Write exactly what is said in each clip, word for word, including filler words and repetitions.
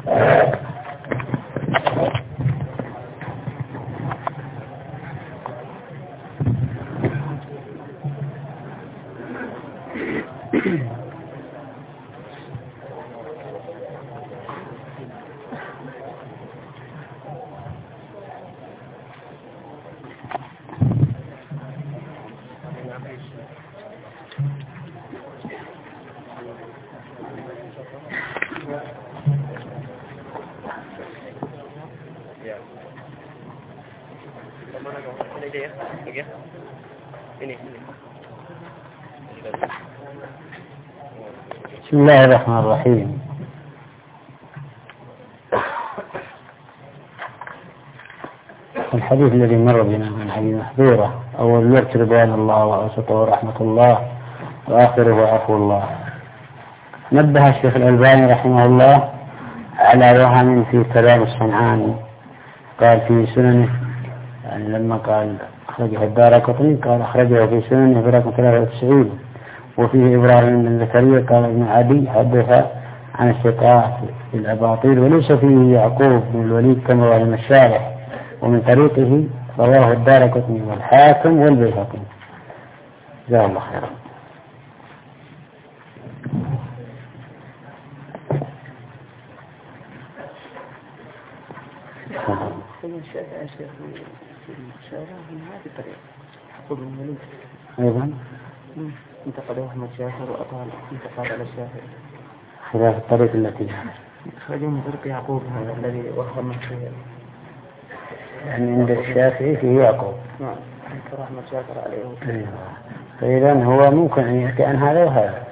بسم الله الرحمن الرحيم. الحديث الذي مر بنا من حديث محذورة: أول وقت رضوان الله وأوسطه رحمة الله وآخره عفو الله. نبه الشيخ الألباني رحمه الله على وهم في كلام الصنعاني، قال في سننه، يعني لما قال أخرجه الدارقطني قال أخرجه في سننه برقم ثلاثة وتسعين، وفيه إبراهيم بن زكريا قال ابن عدي حدث عن الثقات في الأباطيل، وليس فيه يعقوب بن الوليد كما وهم الشارح، ومن طريقه رواه الدارقطني والحاكم والبيهقي. جزاه الله خيرا. أيضا انتقد أحمد شاكر وأطال انتقاد على الشافعي خلاف الطريق التي أخرجوا من طريق يعقوب هذا الذي وهم فيه، يعني عند الشافعي فيه يعقوب. نعم انكر أحمد شاكر عليه. أيوة. فإذا هو ممكن أن يحكي عن هذا وهذا،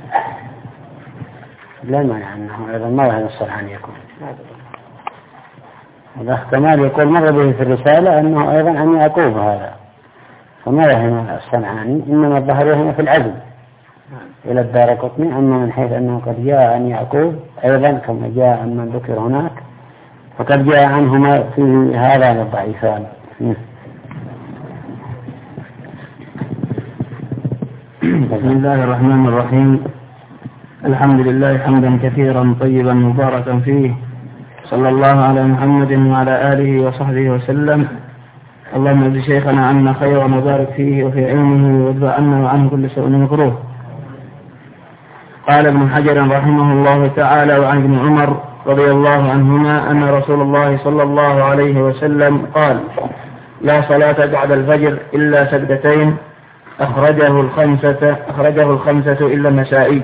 لا مانع أنه أيضا ما وهم الصنعاني يكون. هذا احتمال يقول مر به في الرسالة أنه أيضا عن يعقوب هذا، فما وهم الصنعاني، إنما الظهر وهم في العزم إلى الدارقطني. أما من حيث أنه قد جاء عن يعقوب أيضا كما جاء عن من ذكر هناك، فقد جاء عنهما في هذان الضعيفان. بسم الله الرحمن الرحيم. الحمد لله حمدا كثيرا طيبا مباركا فيه، صلى الله على محمد وعلى آله وصحبه وسلم. اللهم اجز شيخنا عنا خيرا وبارك فيه وفي علمه وادفع عنا وعنه كل سوء مكروه. قال ابن حجر رحمه الله تعالى: وعن ابن عمر رضي الله عنهما أن رسول الله صلى الله عليه وسلم قال: لا صلاة بعد الفجر إلا سجدتين. أخرجه الخمسة أخرجه الخمسة إلا النسائي.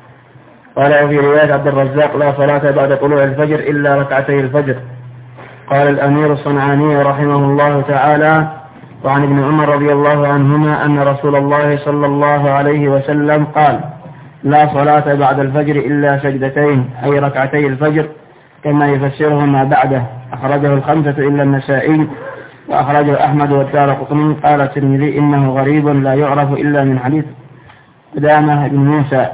قال في رواية عبد الرزاق: لا صلاة بعد طلوع الفجر إلا ركعتي الفجر. قال الأمير الصنعاني رحمه الله تعالى: وعن ابن عمر رضي الله عنهما أن رسول الله صلى الله عليه وسلم قال: لا صلاة بعد الفجر إلا سجدتين، أي ركعتي الفجر، كما يفسره ما بعده. أخرجه الخمسة إلا النسائي، وأخرجه أحمد والدارقطني. قال الترمذي: إنه غريب لا يعرف إلا من حديث قدامة بن موسى.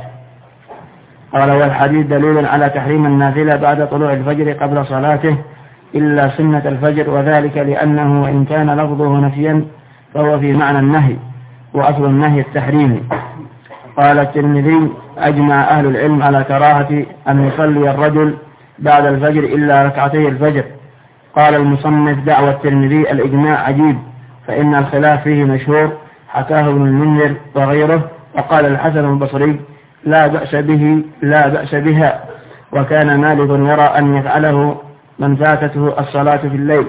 قال: والحديث دليل على تحريم النافلة بعد طلوع الفجر قبل صلاته إلا سنة الفجر، وذلك لأنه وإن كان لفظه نفيا فهو في معنى النهي، وأصل النهي التحريم. قال الترمذي: أجمع أهل العلم على كراهة أن يصلي الرجل بعد الفجر إلا ركعتي الفجر. قال المصنف: دعوى الترمذي الإجماع عجيب، فإن الخلاف فيه مشهور، حكاه ابن المنذر وغيره. وقال الحسن البصري: لا بأس به لا بأس بها. وكان مالك يرى أن يفعله من فاتته الصلاة في الليل،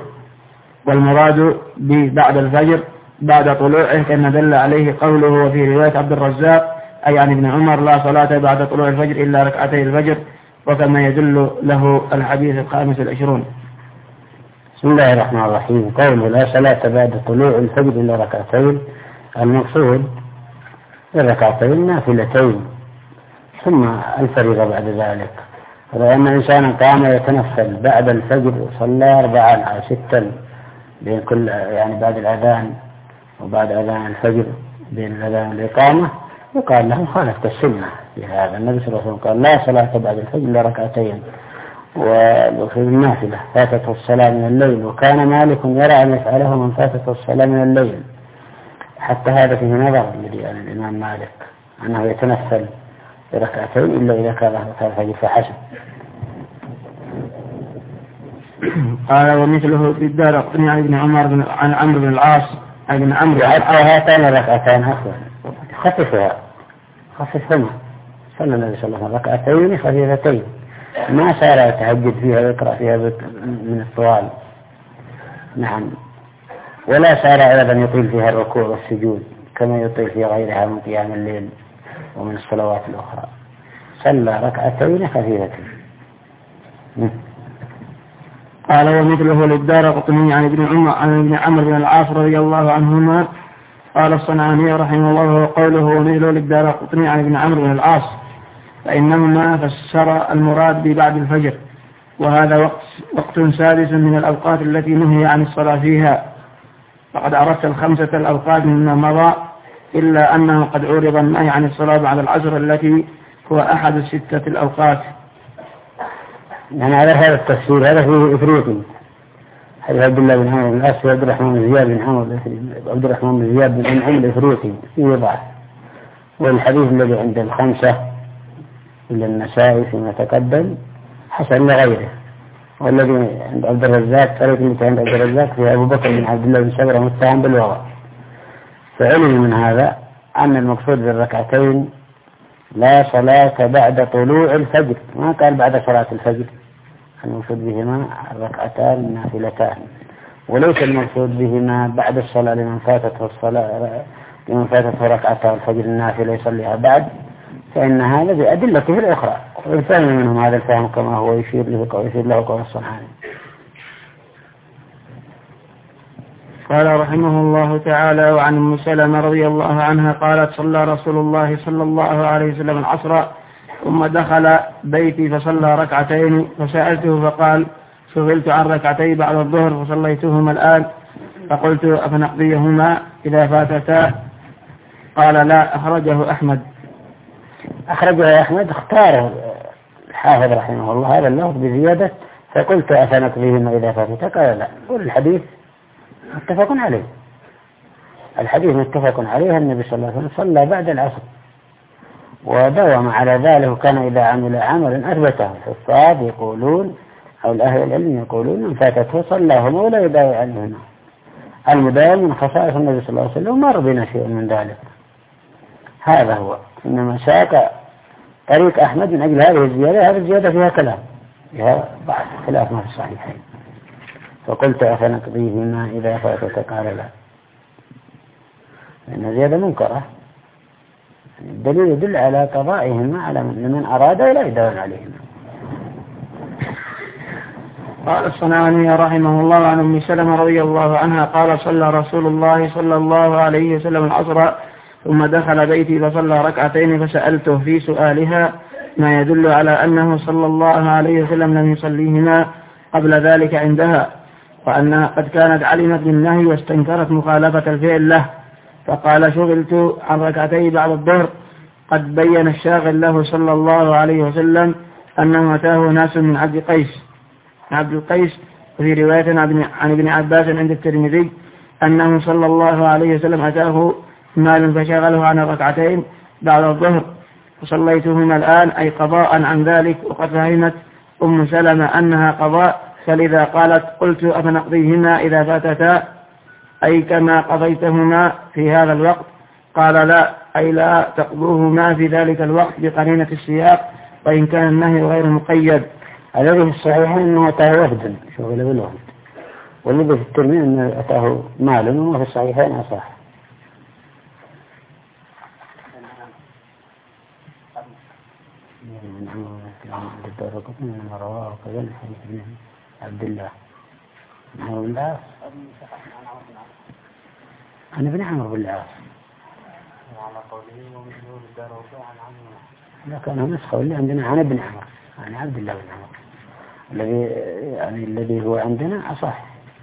والمراد بعد الفجر بعد طلوعه كما دل عليه قوله وفي رواية عبد الرزاق أي عن ابن عمر: لا صلاة بعد طلوع الفجر إلا ركعتي الفجر، وكما يدل له الحديث الخامس والعشرون. بسم الله الرحمن الرحيم. قوله لا صلاة بعد طلوع الفجر إلا ركعتين، المقصود الركعتين نافلتين ثم الفريضة بعد ذلك. لأن الإنسان قام يتنفل بعد الفجر صلى أربعا أو ستا بين كل، يعني بعد الأذان وبعد أذان الفجر بين الأذان والإقامة، يقال له خالفت السنة. بهذا النبي صلى الله عليه وسلم قال: لا صلاة بعد الفجر إلا ركعتين. وفي النافلة فاتته الصلاة من الليل، وكان مالك يرى أن يفعله من فاتته الصلاة من الليل، حتى هذا فيه نظر الذي عن الإمام مالك أنه يتنفل بركعتين إلا إذا كان الفجر فحسب. قال ومثله في الدارقطني عن ابن عمر بن عن عمرو بن العاص عن ابن عمرو بن حتى هاتان الركعتان أفضل خففها خففهما صلى النبي صلى الله عليه وسلم ركعتين خفيفتين ما صار يتهجد فيها ويقرأ فيها من الطوال. نعم. ولا صار أيضا يطيل فيها الركوع والسجود كما يطيل في غيرها من قيام الليل ومن الصلوات الأخرى. صلى ركعتين خفيفتين. قال ومثله للدارقطني عن ابن عمر عن ابن عمرو بن العاص رضي الله عنهما قال الصنعاني رحمه الله وقوله ومثله للدارقطني عن ابن عمرو بن العاص فإنهما فسر المراد ببعد الفجر، وهذا وقت وقت سادس من الأوقات التي نهي عن الصلاة فيها، فقد أردت الخمسة الأوقات مما مضى، إلا أنه قد عرض النهي عن الصلاة بعد العصر التي هو أحد الستة الأوقات. يعني على هذا التفسير هذا فيه إفريقي حديث عبد الله بن عمرو بن العاص وعبد الرحمن بن زياد بن عمرو عبد الرحمن بن زياد بن عمرو الإفريقي فيه ضعف، والحديث الذي عند الخمسة إلى النسائي فيما تقدم حسن لغيره، والذي عند عبد الرزاق طريق التي عند عبد الرزاق في أبو بكر بن عبد الله بن سبرة متهم بالوضع. فعلم من هذا أن المقصود بالركعتين لا صلاة بعد طلوع الفجر، ما قال بعد صلاة الفجر، المقصود بهما الركعتان النافلتان، وليس المقصود بهما بعد الصلاة لمن فاتته الصلاة لمن فاتته ركعتان الفجر النافلة يصليها بعد، فإن هذا بأدلته الأخرى، والفهم منهم هذا الفهم كما هو يشير له ويشير له قول الصنعاني. قال رحمه الله تعالى وعن أم سلمة رضي الله عنها قالت صلى رسول الله صلى الله عليه وسلم العصر ثم دخل بيتي فصلى ركعتين فسألته فقال شغلت عن ركعتي بعد الظهر فصليتهما الآن، فقلت أفنقضيهما إذا فاتتا؟ قال لا. أخرجه أحمد. أخرجه أحمد اختاره الحافظ رحمه الله هذا اللفظ بزيادة فقلت أفنقضيهما إذا فاتتا؟ قال لا. والحديث متفق عليه، الحديث متفق عليه، النبي صلى الله عليه وسلم صلى بعد العصر ودوم على ذلك، وكان إذا عمل عملا أثبته. الحفاظ يقولون أو الأهل العلم يقولون من فاتته صلاهما ولا يداوي عنهما. المداوم من خصائص النبي صلى الله عليه وسلم ومر بنا شيء من ذلك، هذا هو. إنما ساق طريق أحمد من أجل هذه الزيادة، هذه الزيادة فيها كلام، فيها بعض خلاف ما في الصحيحين. فقلت أفنقضيهما إذا فاتت؟ قال لا، لأن زيادة منكرة. الدليل يدل على قضائهما على من أراد ولا يداوم عليهما. قال الصنعاني رحمه الله عن أم سلمة رضي الله عنها قال صلى رسول الله صلى الله عليه وسلم العصر ثم دخل بيتي فصلى ركعتين فسألته في سؤالها ما يدل على أنه صلى الله عليه وسلم لم يصليهما قبل ذلك عندها، وأنها قد كانت علمت بالنهي واستنكرت مخالفة الفعل له، فقال شغلت عن ركعتي بعد الظهر. قد بين الشاغل له صلى الله عليه وسلم أنه أتاه ناس من عبد قيس عبد القيس وفي رواية عن ابن عباس عند الترمذي أنه صلى الله عليه وسلم أتاه مال فشغله عن ركعتين بعد الظهر فصليتهما الآن، أي قضاء عن ذلك. وقد فهمت أم سلمة أنها قضاء، فلذا قالت قلت أفنقضيهما إذا فاتتا؟ أي كما قضيتهما في هذا الوقت؟ قال لا، أي لا تقضوهما في ذلك الوقت بقرينة السياق، وإن كان النهي غير مقيد. الذي في الصحيحين أنه أتاه وفدا شغل بالوفد، والذي في الترمذي أنه أتاه مال، وما في الصحيحين أصح. من رواه كذلك حديث عبد الله بن عمرو بن العاص عن ابن عمرو بن العاص على قوله ومثله للدارقطني عن عمرو، لا كان نسخة اللي عندنا عن ابن عمرو عن عبد الله بن عمرو، الذي يعني الذي هو عندنا أصح.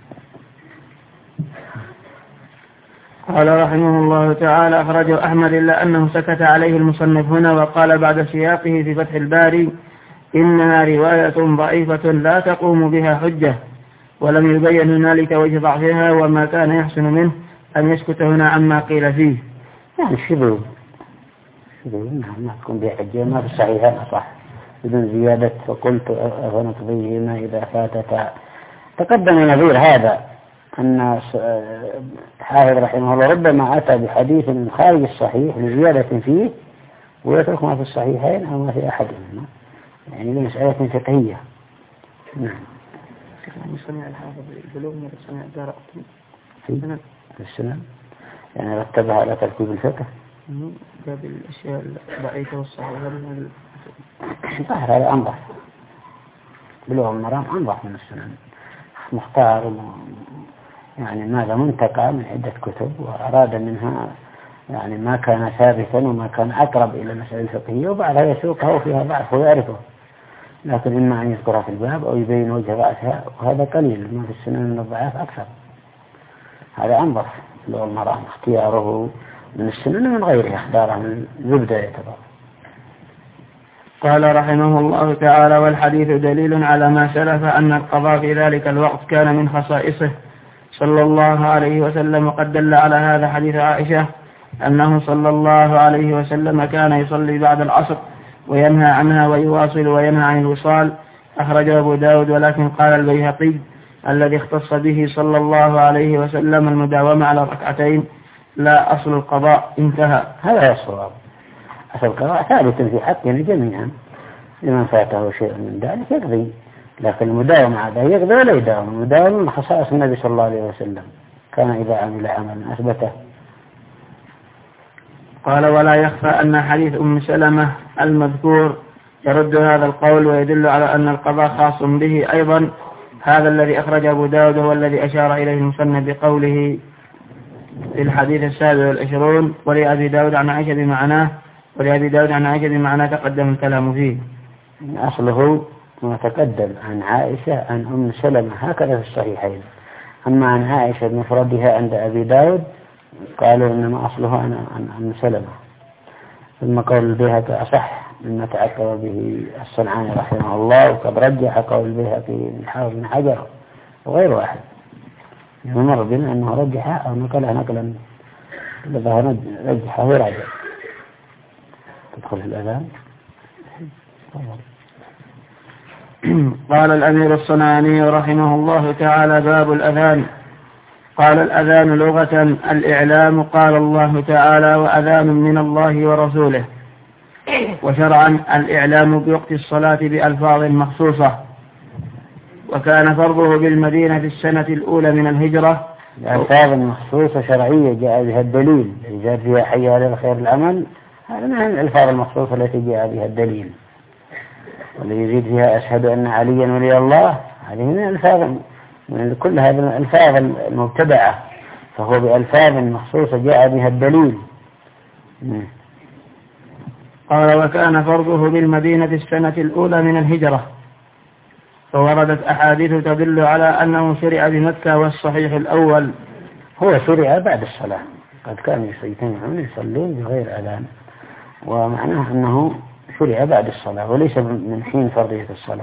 قال رحمه الله تعالى أخرجه أحمد إلا أنه سكت عليه المصنف هنا، وقال بعد سياقه في فتح الباري إنها رواية ضعيفة لا تقوم بها حجة، ولم يبين هنالك وجه ضعفها، وما كان يحسن منه أن يسكت هنا عما قيل فيه. يعني شذوذ شذوذ ما تكون بها حجة، ما في الصحيحين أصح بدون زيادة. فقلت أفنقضيهما إذا فاتتا؟ تقدم نظير هذا أن حافظ رحمه الله ربما أتى بحديث من خارج الصحيح لزيادة فيه ويترك ما في الصحيحين أو ما في أحدهما، يعني لمسألة فقهية. نعم. يعني صنع الحافظ البلوغ من صنع الدار في السنن يعني رتبها على ترتيب الفقه. جاب الأشياء الضعيفة والصحيحة من ظاهر هذا أنظف، بلوغ المرام أنظف من السنن، مختار يعني ماذا منتقى من عدة كتب وأراد منها يعني ما كان ثابتا وما كان أقرب إلى المسألة الفقهية، وبعدها يسوقها وفيها ضعف ويعرفه، لكن إما أن يذكرها في الباب أو يبين وجه رأسها، وهذا قليل، ما في السنن من الضعاف أكثر. هذا أنظف بلوغ المرام، اختياره من السنن من غيرها، اختاره من زبدة يعتبر. قال رحمه الله تعالى: والحديث دليل على ما سلف أن القضاء في ذلك الوقت كان من خصائصه صلى الله عليه وسلم. وقد دل على هذا حديث عائشة أنه صلى الله عليه وسلم كان يصلي بعد العصر وينهى عنها ويواصل وينهى عن الوصال، أخرجه أبو داود. ولكن قال البيهقي الذي اختص به صلى الله عليه وسلم المداومة على الركعتين لا أصل القضاء، انتهى. هذا الصواب، أصل القضاء ثابت في حقنا جميعا، لمن فاته شيء من ذلك يقضي، لكن المداومة هذا يقضي ولا يداوم. المداومة من خصائص النبي صلى الله عليه وسلم، كان إذا عمل عملا أثبته. قال: ولا يخفى أن حديث أم سلمة المذكور يرد هذا القول ويدل على أن القضاء خاص به أيضا. هذا الذي أخرج أبو داود هو الذي أشار إليه المصنف بقوله في الحديث السابع والعشرون: ولأبي داود عن عائشة بمعناه، ولأبي داود عن عائشة بمعناه تقدم الكلام فيه. أصله ما تقدم عن عائشة عن أم سلمة هكذا في الصحيحين، أما عن عائشة بمفردها عند أبي داود قالوا إنما أصلها عن أم سلمة. ثم قول البيهقي أصح مما تعقب به الصنعاني رحمه الله، وقد رجح قول البيهقي من حافظ بن حجر وغير واحد، يمر بنا أنه رجح أو نقله نقلا لظهر رجحه ورجع. تدخل الأذان. قال الأمير الصنعاني رحمه الله تعالى: باب الأذان. قال: الأذان لغة الإعلام، قال الله تعالى: وأذان من الله ورسوله. وشرعا الإعلام بوقت الصلاة بألفاظ مخصوصة، وكان فرضه بالمدينة في السنة الأولى من الهجرة. الألفاظ المخصوصة شرعية جاء بها الدليل، إذا فيها حي على الخير العمل، هذا من الألفاظ المخصوصة التي جاء بها الدليل. واللي يزيد فيها أشهد أن عليا ولي الله، هذه من الألفاظ، من كل هذه الألفاظ المبتدعة، فهو بألفاظ مخصوصة جاء بها الدليل. قال: وكان فرضه بالمدينة في السنة الأولى من الهجرة، فوردت أحاديث تدل على أنه شرع بمكة، والصحيح الأول هو شرع بعد الصلاة، قد كانوا يجتمعون يصلون بغير أذان، ومعناه أنه شرع بعد الصلاة وليس من حين فرضية الصلاة.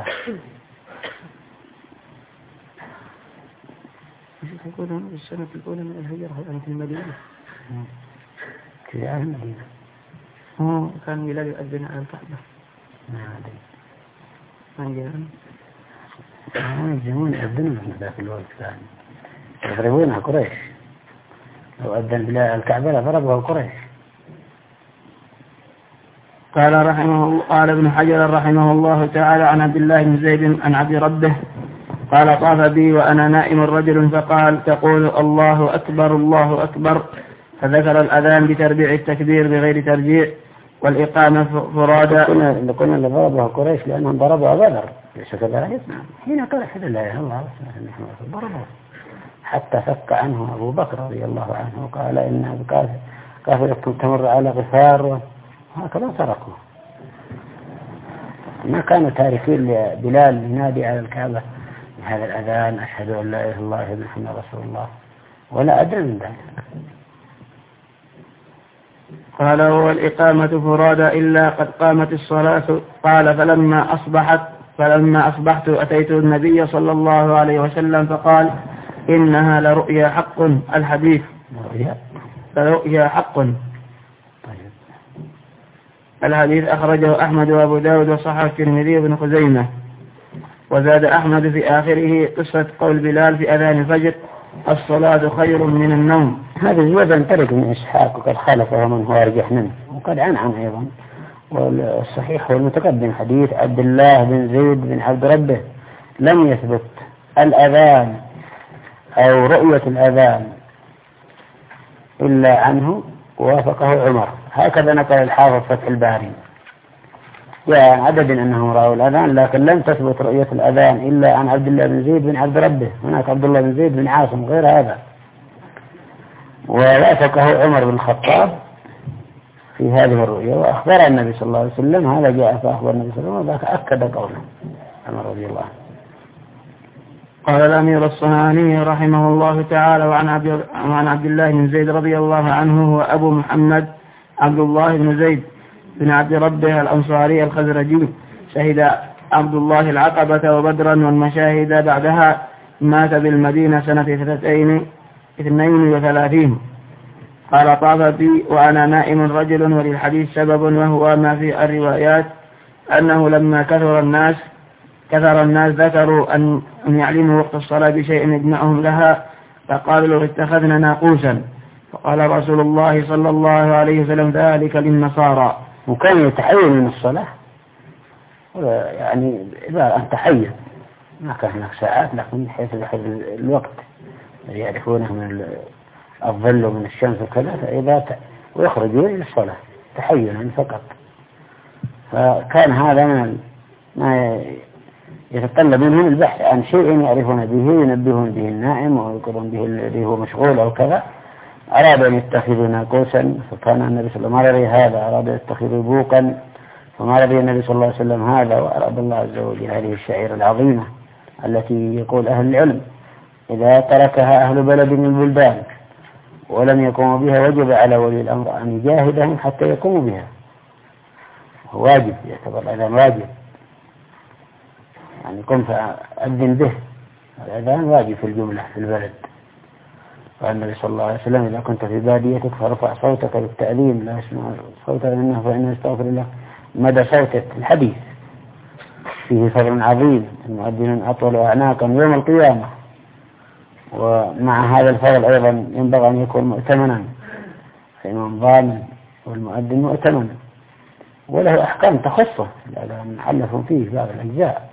يقول هنا السنة الأولى من الهجرة يعني في المدينة، في المدينة هو كان ميلاد يؤذن على الكعبة. ما أدري ما عندنا هم يجمعون يؤذنون من ذاك الوقت، ثاني يضربونها قريش، لو أذن بلا الكعبة لضربها قريش. قال رحمه الله قال ابن حجر رحمه الله تعالى عن عبد الله بن زيد عن عبد ربه قال: طاف بي وأنا نائم رجل فقال: تقول الله أكبر الله أكبر، فذكر الأذان بتربيع التكبير بغير ترجيع، والإقامة فرادى. كنا كنا اللي ضربها قريش لأنهم ضربوا بدر، ليس كذلك؟ حين قال أحد لا إله إلا الله ضربوا حتى فك عنه أبو بكر رضي الله عنه وقال: إن قافلتكم تمر على غفار، وهكذا تركوا. ما كانوا تاركين لبلال ينادي على الكعبة هذا الأذان: أشهد أن لا إله إلا الله وأن محمدا رسول الله، ولا أدري من ذلك. قال: هو الإقامة فرادى إلا قد قامت الصلاة. قال: فلما أصبحت فلما أصبحت أتيت النبي صلى الله عليه وسلم فقال: إنها لرؤيا حق. الحديث لرؤيا حق. الحديث أخرجه أحمد وأبو داود وصححه الترمذي وابن خزيمة. وزاد أحمد في آخره قصة قول بلال في أذان الفجر: الصلاة خير من النوم. هذا زيادة ترك من إسحاق وقد خالفه من هو أرجح منه، وقد عن عن أيضا. والصحيح هو المتقدم حديث عبد الله بن زيد بن عبد ربه لم يثبت الأذان أو رؤية الأذان إلا عنه ووافقه عمر. هكذا نقل الحافظ فتح الباري جاء عدد أنهم رأوا الأذان، لكن لم تثبت رؤية الأذان إلا عن عبد الله بن زيد بن عبد ربه. هناك عبد الله بن زيد بن عاصم غير هذا. ووافقه عمر بن الخطاب في هذه الرؤية وأخبر النبي صلى الله عليه وسلم. هذا جاء فأخبر النبي صلى الله عليه وسلم وذاك أكد قوله عمر رضي الله عنه. قال الأمير الصنعاني رحمه الله تعالى: وعن عبد, وعن عبد الله بن زيد رضي الله عنه هو أبو محمد عبد الله بن زيد بن عبد ربه الأنصاري الخزرجي، شهد عبد الله العقبة وبدرا والمشاهد بعدها، مات بالمدينة سنة اثنتين اثنين وثلاثين. قال: طاف بي وأنا نائم رجل، وللحديث سبب وهو ما في الروايات أنه لما كثر الناس كثر الناس ذكروا أن يعلموا وقت الصلاة بشيء يجمعهم لها، فقالوا: لو اتخذنا ناقوسا. فقال رسول الله صلى الله عليه وسلم: ذلك للنصارى. وكان يتحين من الصلاة، يعني إذا أن تحين ما كان هناك ساعات، لكن من حيث الوقت يعرفونه من الظل ومن الشمس وكذا، فإذا ت... ويخرجون إلى الصلاة تحينا فقط. فكان هذا من ما يتطلب منهم البحث عن شيء يعرفون به ينبهون به النائم ويقولون به الذي هو مشغول أو كذا. أراد أن يتخذوا ناقوسا، فكان النبي صلى الله عليه وسلم هذا، أراد أن يتخذوا بوقا، فما رضي النبي صلى الله عليه وسلم هذا، وأراد الله عز وجل هذه الشعيرة العظيمة التي يقول أهل العلم: إذا تركها أهل بلد من البلدان ولم يقوموا بها وجب على ولي الأمر أن يجاهدهم حتى يقوموا بها. واجب، يعتبر الأذان واجب، يعني قم فأذن به. الأذان واجب في الجملة في البلد. قال النبي صلى الله عليه وسلم: إذا كنت في باديتك فارفع صوتك بالتأذين، لا يسمع صوتك منه فإنه يستغفر الله مدى صوتك. الحديث فيه فضل عظيم، المؤذن أطول أعناقا يوم القيامة. ومع هذا الفضل أيضا ينبغي أن يكون مؤتمنا، فإمام ضامن والمؤذن مؤتمنا، وله أحكام تخصه لأن علفوا فيه بعض الأجزاء.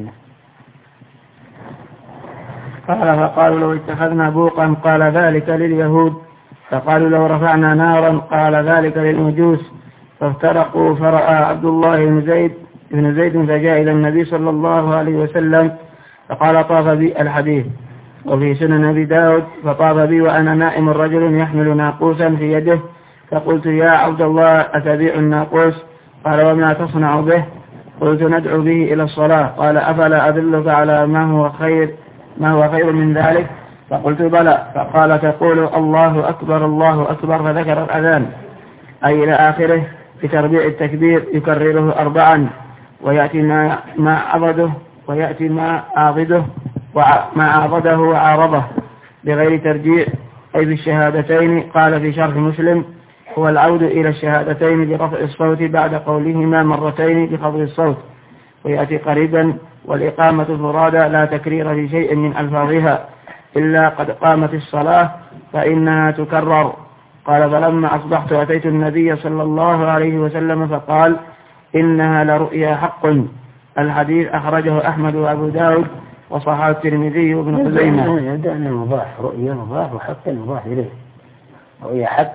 قال: فقالوا: لو اتخذنا بوقا. قال: ذلك لليهود. فقالوا: لو رفعنا نارا. قال: ذلك للمجوس. فافترقوا. فرأى عبد الله بن زيد بن زيد فجاء إلى النبي صلى الله عليه وسلم فقال: طاف بي. الحديث. وفي سنن أبي داود: فطاف بي وأنا نائم رجل يحمل ناقوسا في يده، فقلت: يا عبد الله، أتبيع الناقوس؟ قال: وما تصنع به؟ قلت: ندعو به إلى الصلاة. قال: أفلا أدلك على ما هو خير ما هو خير من ذلك؟ فقلت: بلى. فقال: تقول الله أكبر الله أكبر، فذكر الأذان أي إلى آخره بتربيع التكبير يكرره أربعا، ويأتي ما ما عضده ويأتي ما عاضده وما عاضده وعارضه بغير ترجيع، أي بالشهادتين. قال في شرح مسلم: هو العود إلى الشهادتين برفع الصوت بعد قولهما مرتين بخفض الصوت، ويأتي قريبا: والإقامة فرادى لا تكرير في شيء من ألفاظها إلا قد قامت الصلاة فإنها تكرر. قال: فلما أصبحت أتيت النبي صلى الله عليه وسلم فقال: إنها لرؤيا حق. الحديث أخرجه أحمد وأبو داود وصححه الترمذي وابن خزيمة. يدعنا مضاف، رؤيا مضاف وحق مضاف إليه. رؤيا حق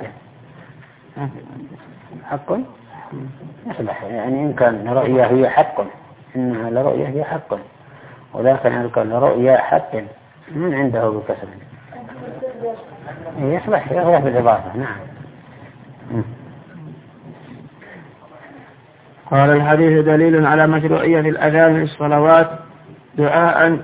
حق يصلح، يعني إن كان رؤيا هي حق إنها لرؤيا هي حق، ولكن إن كان رؤيا حق من عنده بكسر يصلح يصلح بالإضافة. نعم. قال: الحديث دليل على مشروعية الأذان للصلوات دعاء.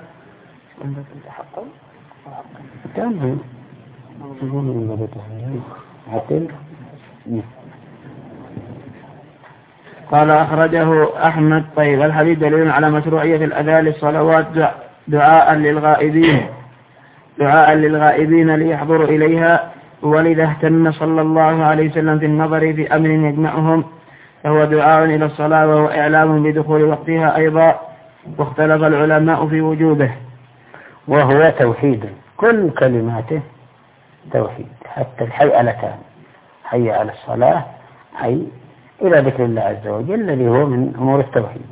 قال: أخرجه أحمد. طيب، الحديث دليل على مشروعية الأذان للصلوات دعاء للغائبين دعاء للغائبين ليحضروا إليها، ولذا اهتم صلى الله عليه وسلم في النظر في أمر يجمعهم، فهو دعاء إلى الصلاة وهو إعلام بدخول وقتها أيضا. واختلف العلماء في وجوبه. وهو توحيد، كل كلماته توحيد، حتى الحيئلتان، حي على الصلاة، حي إلى ذكر الله عز وجل الذي هو من أمور التوحيد.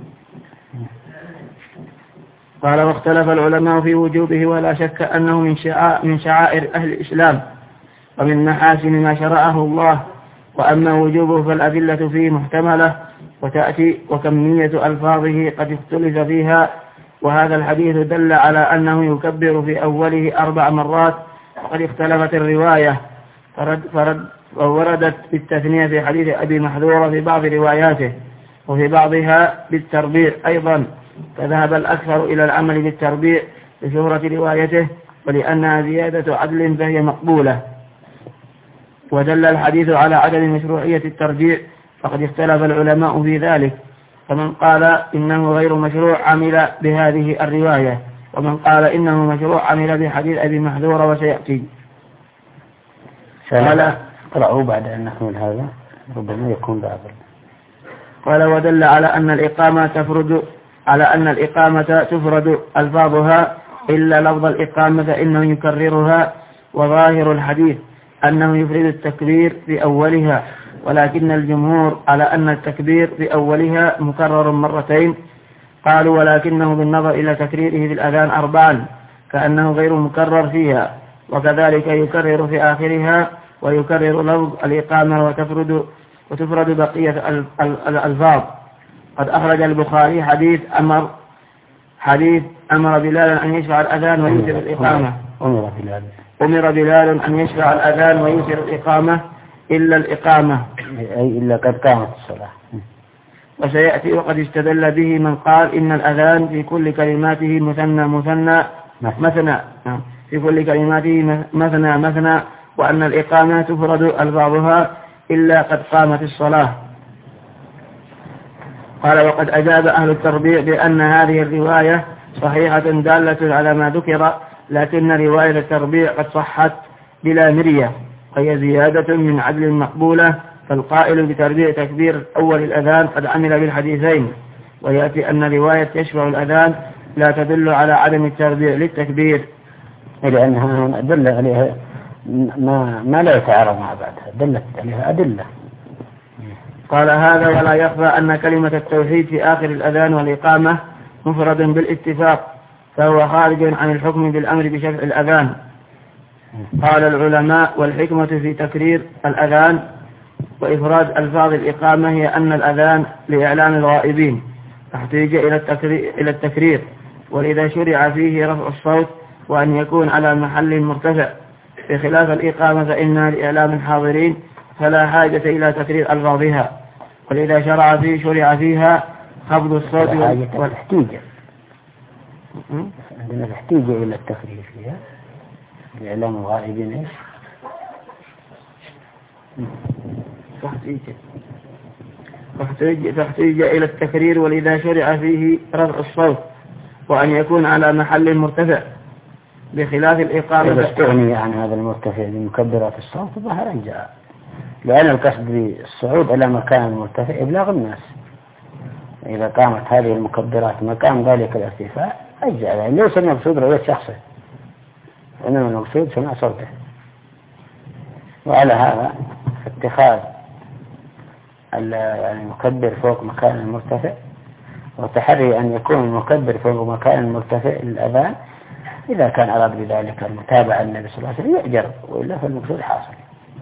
قال واختلف العلماء في وجوبه، ولا شك أنه من شعائر, من شعائر أهل الإسلام ومن محاسن ما شرعه الله. وأما وجوبه فالأدلة فيه محتملة وتأتي، وكمية ألفاظه قد اختلف فيها. وهذا الحديث دل على أنه يكبر في أوله أربع مرات، وقد اختلفت الرواية فرد فرد ووردت بالتثنية في حديث أبي محذورة في بعض رواياته، وفي بعضها بالتربيع أيضا، فذهب الأكثر إلى العمل بالتربيع لشهرة روايته ولأنها زيادة عدل فهي مقبولة. ودل الحديث على عدم مشروعية الترجيع، فقد اختلف العلماء في ذلك، فمن قال إنه غير مشروع عمل بهذه الرواية، ومن قال إنه مشروع عمل بحديث أبي محذورة وسيأتي. قال اقرأوا بعد أن نحمل هذا ربما يكون بابل. قال ودل على أن الإقامة تفرد على أن الإقامة تفرد ألفاظها إلا لفظ الإقامة فإنه يكررها، وظاهر الحديث أنه يفرد التكبير في أولها، ولكن الجمهور على أن التكبير في أولها مكرر مرتين. قالوا ولكنه بالنظر إلى تكريره في الأذان أربعا كأنه غير مكرر فيها، وكذلك يكرر في آخرها ويكرر لفظ الإقامة وتفرد وتفرد بقية الألفاظ. قد أخرج البخاري حديث أمر حديث أمر بلال أن يشفع الأذان ويوتر الإقامة. أمر بلال أمر بلال أن يشفع الأذان ويوتر الإقامة إلا الإقامة، أي إلا قد قامت الصلاة. وسيأتي وقد استدل به من قال إن الأذان في كل كلماته مثنى مثنى مثنى في كل كلماته مثنى مثنى، وأن الإقامة تفرد ألفاظها إلا قد قامت الصلاة. قال وقد أجاب أهل التربيع بأن هذه الرواية صحيحة دالة على ما ذكر، لكن رواية التربيع قد صحت بلا مرية، وهي زيادة من عدل مقبولة، فالقائل بتربيع تكبير أول الأذان قد عمل بالحديثين. ويأتي أن رواية يشفع الأذان لا تدل على عدم التربيع للتكبير، لأنها دل عليها ما, ما لا يتعارض مع بعضها، دلت عليها أدلة. قال هذا ولا يخفى أن كلمة التوحيد في آخر الأذان والإقامة مفرد بالاتفاق، فهو خارج عن الحكم بالأمر بشفع الأذان. قال العلماء والحكمة في تكرير الأذان وإفراد ألفاظ الإقامة هي أن الأذان لإعلام الغائبين، فاحتاج إلى التكرير, إلى التكرير ولذا شرع فيه رفع الصوت وأن يكون على محل مرتفع، بخلاف الإقامة فإنها لإعلام الحاضرين فلا حاجة إلى تكرير ألفاظها، ولذا شرع فيه شرع فيها خفض الصوت والاحتياج. عندنا الاحتياج إلى التكرير فيها لإعلام الغائبين إيش؟ فاحتيج إلى التكرير ولذا شرع فيه رفع الصوت وأن يكون على محل مرتفع، بخلاف الإقامة. إذا استغني عن هذا المرتفع بمكبرات الصوت ظهرا جاء، لأن القصد بالصعود إلى مكان مرتفع إبلاغ الناس. إذا قامت هذه المكبرات مكان ذلك الارتفاع أجزاء، يعني ليس المقصود رؤية شخصه، وإنما المقصود سماع صوته. وعلى هذا اتخاذ المكبر فوق مكان المرتفع وتحري أن يكون المكبر فوق مكان المرتفع للأذان إذا كان أراد بذلك المتابعة النبي صلى الله عليه وسلم يأجر، وإلا فالمقصود حاصل.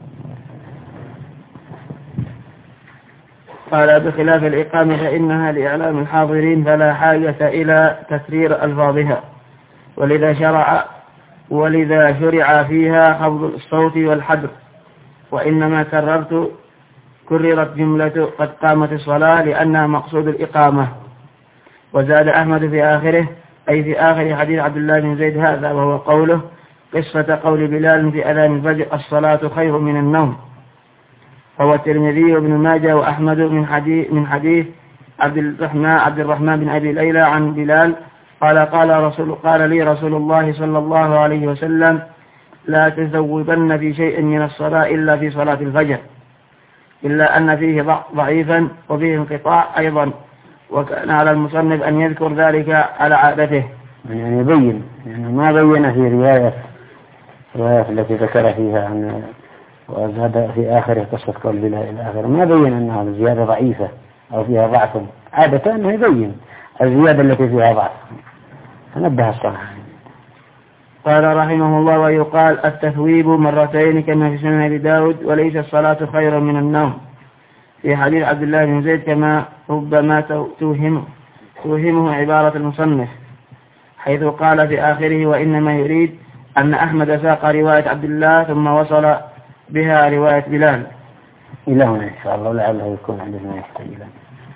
قال بخلاف الإقامة فإنها لإعلام الحاضرين فلا حاجة إلى تكرير ألفاظها، ولذا شرع ولذا شرع فيها خفض الصوت والحدر، وإنما كررت كررت جملة قد قامت الصلاة لأنها مقصود الإقامة. وزاد أحمد في آخره أي في آخر حديث عبد الله بن زيد هذا، وهو قوله قصة قول بلال في أذان الفجر الصلاة خير من النوم. هو الترمذي وابن ماجه وأحمد من حديث من حديث عبد الرحمن عبد الرحمن بن أبي ليلى عن بلال قال قال رسول قال لي رسول الله صلى الله عليه وسلم لا تذوبن في شيء من الصلاة إلا في صلاة الفجر، إلا أن فيه ضعيفا وفيه انقطاع أيضا، وكان على المصنف أن يذكر ذلك على عادته. يعني يبين، يعني ما بين في رواية رواية التي ذكر فيها أن وزاد في آخره قصة قول بلا إلى آخره، ما بين أنها زيادة ضعيفة أو فيها ضعف، عادة أنه يبين الزيادة التي فيها ضعف، فنبه الصنعاني. قال رحمه الله: ويقال التثويب مرتين كما في سنن أبي داود، وليس الصلاة خير من النوم، في حديث عبد الله بن زيد، كما ربما توهم توهمه عبارة المصنف حيث قال في آخره: وإنما يريد أن أحمد ساق رواية عبد الله ثم وصل بها رواية بلال. إلى هنا إن شاء الله، لعله يكون عندنا يحتاج إلى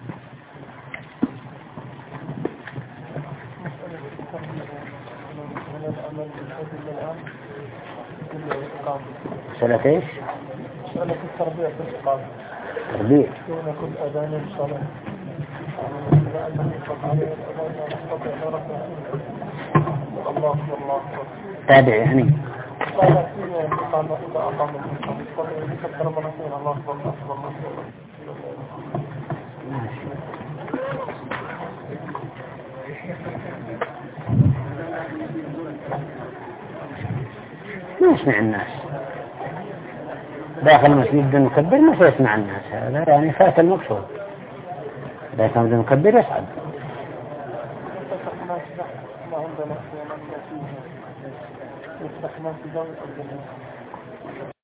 مسألة إيش؟ مسألة التربيع بالإقامة. تربيع. دون كل أذان الصلاة. لأنه يطلق عليه الأذان لا يستطيع رفع الله الله. تابع يعني. قال فيه الإقامة إذا أقام الإقامة. قال يكبر مرتين الله أكبر الله أكبر. ما يسمع الناس داخل المسجد بدون مكبر، ما سيسمع الناس، هذا يعني فات المقصود. إذا كان بدون مكبر يصعد. ما عندنا